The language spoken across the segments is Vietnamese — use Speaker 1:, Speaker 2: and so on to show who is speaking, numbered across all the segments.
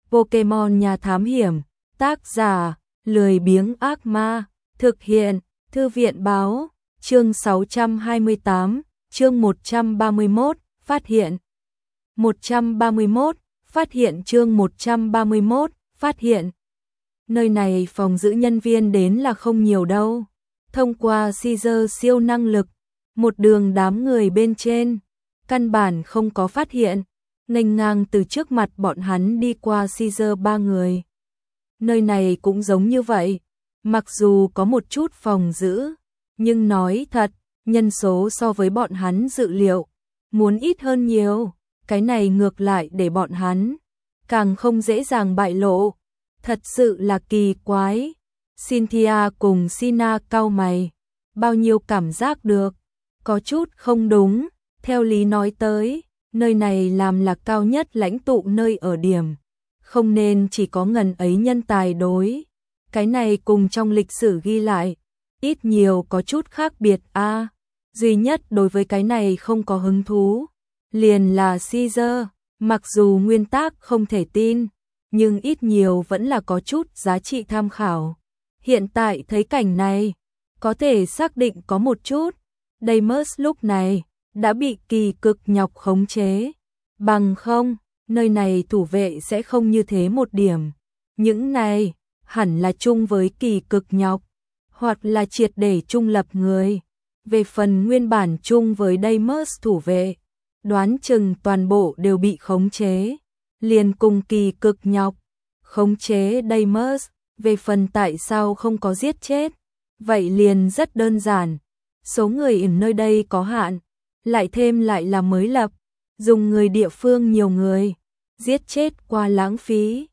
Speaker 1: Pokemon nhà thám hiểm, tác giả, lười biếng ác ma, thực hiện, thư viện báo, chương 628, chương 131, phát hiện. 131, phát hiện chương 131, phát hiện. Nơi này phòng giữ nhân viên đến là không nhiều đâu. Thông qua Caesar siêu năng lực, một đường đám người bên trên, căn bản không có phát hiện, nghênh ngang từ trước mặt bọn hắn đi qua Caesar ba người. Nơi này cũng giống như vậy, mặc dù có một chút phòng giữ, nhưng nói thật, nhân số so với bọn hắn dự liệu, muốn ít hơn nhiều, cái này ngược lại để bọn hắn càng không dễ dàng bại lộ, thật sự là kỳ quái. Cynthia cùng Sina cau mày, bao nhiêu cảm giác được, có chút không đúng, theo lý nói tới, nơi này làm là cao nhất lãnh tụ nơi ở điểm, không nên chỉ có ngần ấy nhân tài đối. Cái này cùng trong lịch sử ghi lại, ít nhiều có chút khác biệt a. Duy nhất đối với cái này không có hứng thú, liền là Caesar, mặc dù nguyên tắc không thể tin, nhưng ít nhiều vẫn là có chút giá trị tham khảo. Hiện tại thấy cảnh này, có thể xác định có một chút, Deimos lúc này đã bị Kỳ Cực Nhọc khống chế, bằng không, nơi này thủ vệ sẽ không như thế một điểm. Những này hẳn là chung với Kỳ Cực Nhọc, hoặc là triệt để trung lập người. Về phần nguyên bản chung với Deimos thủ vệ, đoán chừng toàn bộ đều bị khống chế, liền cùng Kỳ Cực Nhọc khống chế Deimos. Về phần tại sao không có giết chết, vậy liền rất đơn giản, số người ở nơi đây có hạn, lại thêm lại là mới lập, dùng người địa phương nhiều người, giết chết qua lãng phí.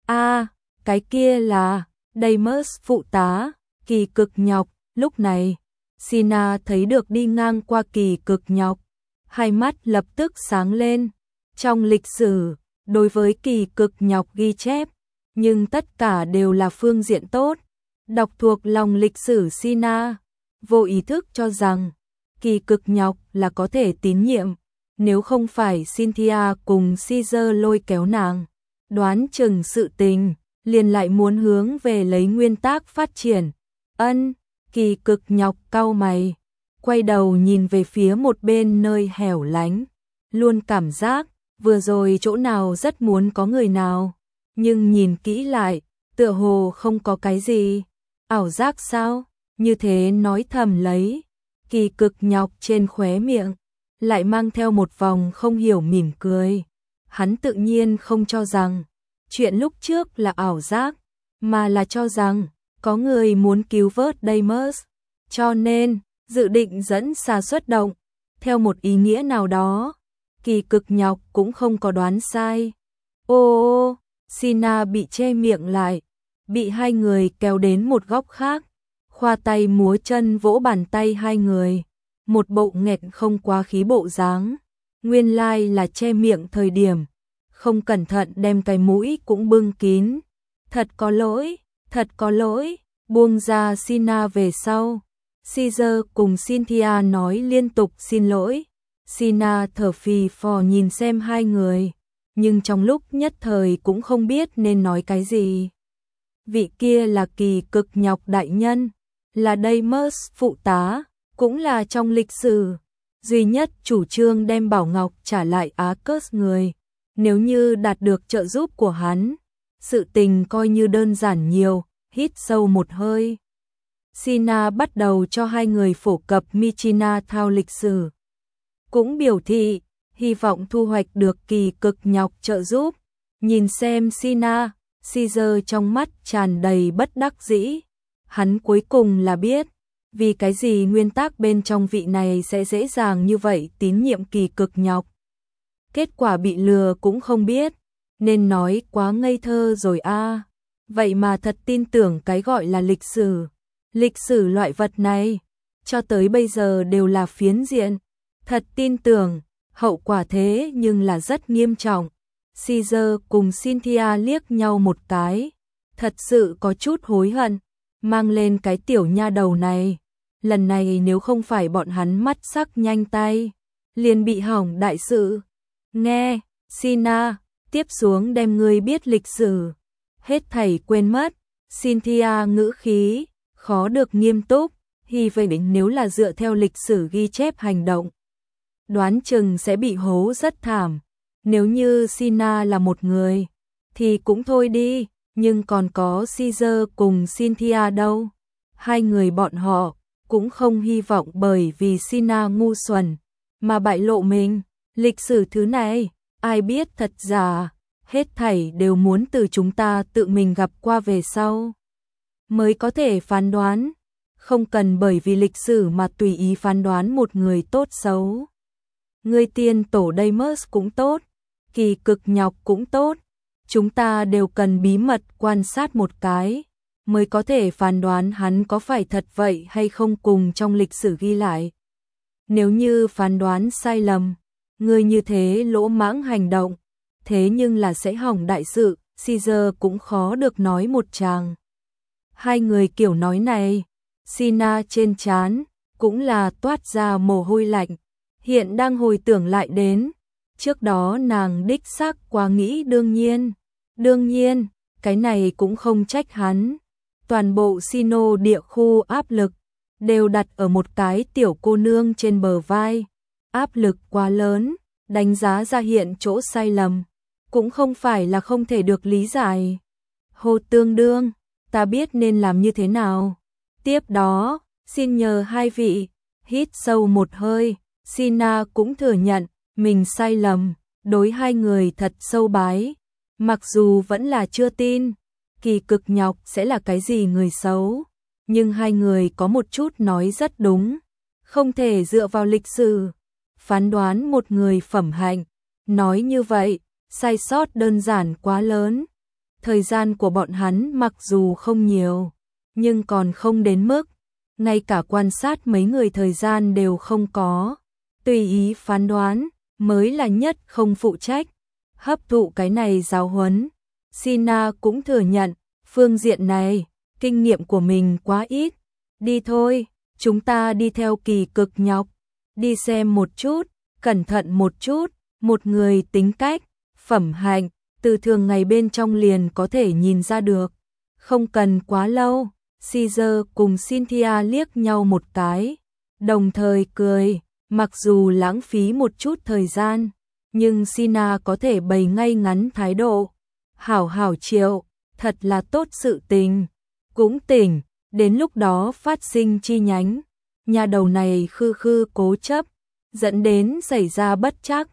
Speaker 1: Cái kia là Deimos phụ tá, Kỳ Cực Nhọc. Lúc này, Sina thấy được đi ngang qua Kỳ Cực Nhọc, hai mắt lập tức sáng lên. Trong lịch sử, đối với Kỳ Cực Nhọc ghi chép, nhưng tất cả đều là phương diện tốt. Đọc thuộc lòng lịch sử Sina, vô ý thức cho rằng Kỳ Cực Nhọc là có thể tín nhiệm, nếu không phải Cynthia cùng Caesar lôi kéo nàng, đoán chừng sự tình liền lại muốn hướng về lấy nguyên tắc phát triển. Kỳ Cực Nhọc cau mày, quay đầu nhìn về phía một bên nơi hẻo lánh, luôn cảm giác vừa rồi chỗ nào rất muốn có người nào, nhưng nhìn kỹ lại, tựa hồ không có cái gì. Ảo giác sao? Như thế nói thầm lấy. Kỳ Cực Nhọc trên khóe miệng lại mang theo một vòng không hiểu mỉm cười. Hắn tự nhiên không cho rằng chuyện lúc trước là ảo giác, mà là cho rằng có người muốn cứu vớt Deimos, cho nên dự định dẫn xà xuất động. Theo một ý nghĩa nào đó, Kỳ Cực Nhọc cũng không có đoán sai. Sina bị che miệng lại, bị hai người kéo đến một góc khác, khoa tay múa chân vỗ bàn tay hai người, một bộ nghẹt không quá khí bộ dáng. Nguyên lai là che miệng thời điểm, không cẩn thận đem cái mũi cũng bưng kín. Thật có lỗi, buông ra Sina về sau. Caesar cùng Cynthia nói liên tục xin lỗi. Sina thở phì phò nhìn xem hai người, nhưng trong lúc nhất thời cũng không biết nên nói cái gì. Vị kia là Kỳ Cực Nhọc đại nhân, là Deimos phụ tá, cũng là trong lịch sử duy nhất chủ trương đem Bảo Ngọc trả lại Arcus người. Nếu như đạt được trợ giúp của hắn, sự tình coi như đơn giản nhiều. Hít sâu một hơi, Sina bắt đầu cho hai người phổ cập Michina thao lịch sử, cũng biểu thị hy vọng thu hoạch được Kỳ Cực Nhọc trợ giúp. Nhìn xem Sina, Caesar trong mắt tràn đầy bất đắc dĩ. Hắn cuối cùng là biết vì cái gì nguyên tắc bên trong vị này sẽ dễ dàng như vậy tín nhiệm Kỳ Cực Nhọc. Kết quả bị lừa cũng không biết, nên nói quá ngây thơ rồi a. Vậy mà thật tin tưởng cái gọi là lịch sử. Lịch sử loại vật này, cho tới bây giờ đều là phiến diện. Thật tin tưởng, hậu quả thế nhưng là rất nghiêm trọng. Caesar cùng Cynthia liếc nhau một cái, thật sự có chút hối hận, mang lên cái tiểu nha đầu này. Lần này nếu không phải bọn hắn mắt sắc nhanh tay, liền bị hỏng đại sự. Nghe, Sina, tiếp xuống đem ngươi biết lịch sử, hết thảy quên mất. Cynthia ngữ khí khó được nghiêm túc, hy vọng nếu là dựa theo lịch sử ghi chép hành động, đoán chừng sẽ bị hố rất thảm. Nếu như Sina là một người, thì cũng thôi đi, nhưng còn có Caesar cùng Cynthia đâu. Hai người bọn họ cũng không hy vọng bởi vì Sina ngu xuẩn mà bại lộ mình. Lịch sử thứ này, ai biết thật giả, hết thảy đều muốn từ chúng ta tự mình gặp qua về sau mới có thể phán đoán, không cần bởi vì lịch sử mà tùy ý phán đoán một người tốt xấu. Người tiên tổ Deimos cũng tốt, Kỳ Cực Nhọc cũng tốt, chúng ta đều cần bí mật quan sát một cái, mới có thể phán đoán hắn có phải thật vậy hay không cùng trong lịch sử ghi lại. Nếu như phán đoán sai lầm, người như thế lỗ mãng hành động, thế nhưng là sẽ hỏng đại sự, Caesar cũng khó được nói một tràng. Hai người kiểu nói này, Sina trên trán cũng là toát ra mồ hôi lạnh, hiện đang hồi tưởng lại đến, trước đó nàng đích xác quá nghĩ đương nhiên, cái này cũng không trách hắn, toàn bộ Sino địa khu áp lực đều đặt ở một cái tiểu cô nương trên bờ vai, áp lực quá lớn, đánh giá ra hiện chỗ sai lầm, cũng không phải là không thể được lý giải. Hồ Tương Đương, ta biết nên làm như thế nào. Tiếp đó, xin nhờ hai vị, hít sâu một hơi, Sina cũng thừa nhận, mình sai lầm, đối hai người thật sâu bái. Mặc dù vẫn là chưa tin, Kỳ Cực Nhọc sẽ là cái gì người xấu, nhưng hai người có một chút nói rất đúng, không thể dựa vào lịch sử phán đoán một người phẩm hạnh. Nói như vậy, sai sót đơn giản quá lớn. Thời gian của bọn hắn mặc dù không nhiều, nhưng còn không đến mức ngay cả quan sát mấy người thời gian đều không có, tùy ý phán đoán mới là nhất không phụ trách. Hấp thụ cái này giáo huấn, Sina cũng thừa nhận, phương diện này, kinh nghiệm của mình quá ít. Đi thôi, chúng ta đi theo Kỳ Cực Nhọc, đi xem một chút, cẩn thận một chút, một người tính cách, phẩm hạnh, từ thường ngày bên trong liền có thể nhìn ra được. Không cần quá lâu, Caesar cùng Cynthia liếc nhau một cái, đồng thời cười, mặc dù lãng phí một chút thời gian, nhưng Sina có thể bày ngay ngắn thái độ. Hảo hảo Triệu, thật là tốt sự tình. Cũng tỉnh, đến lúc đó phát sinh chi nhánh. Nhà đầu này khư khư cố chấp, dẫn đến xảy ra bất trắc.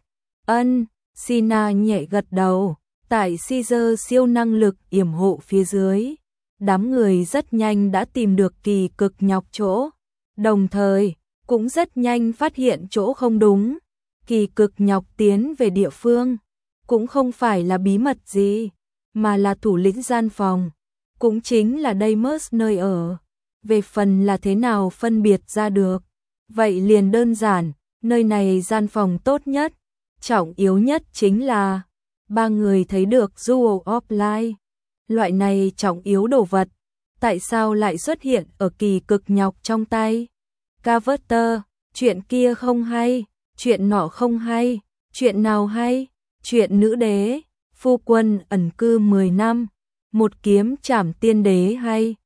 Speaker 1: Sina nhẹ gật đầu, tại Caesar siêu năng lực yểm hộ phía dưới. Đám người rất nhanh đã tìm được Kỳ Cực Nhọc chỗ, đồng thời cũng rất nhanh phát hiện chỗ không đúng. Kỳ Cực Nhọc tiến về địa phương, cũng không phải là bí mật gì, mà là thủ lĩnh gian phòng, cũng chính là Deimos nơi ở. Về phần là thế nào phân biệt ra được, vậy liền đơn giản, nơi này gian phòng tốt nhất, trọng yếu nhất chính là ba người thấy được Jewel of Life. Loại này trọng yếu đồ vật, tại sao lại xuất hiện ở Kỳ Cực Nhọc trong tay? Carver, chuyện kia không hay, chuyện nọ không hay, chuyện nào hay? Chuyện nữ đế, phu quân ẩn cư 10 năm, một kiếm trảm tiên đế hay?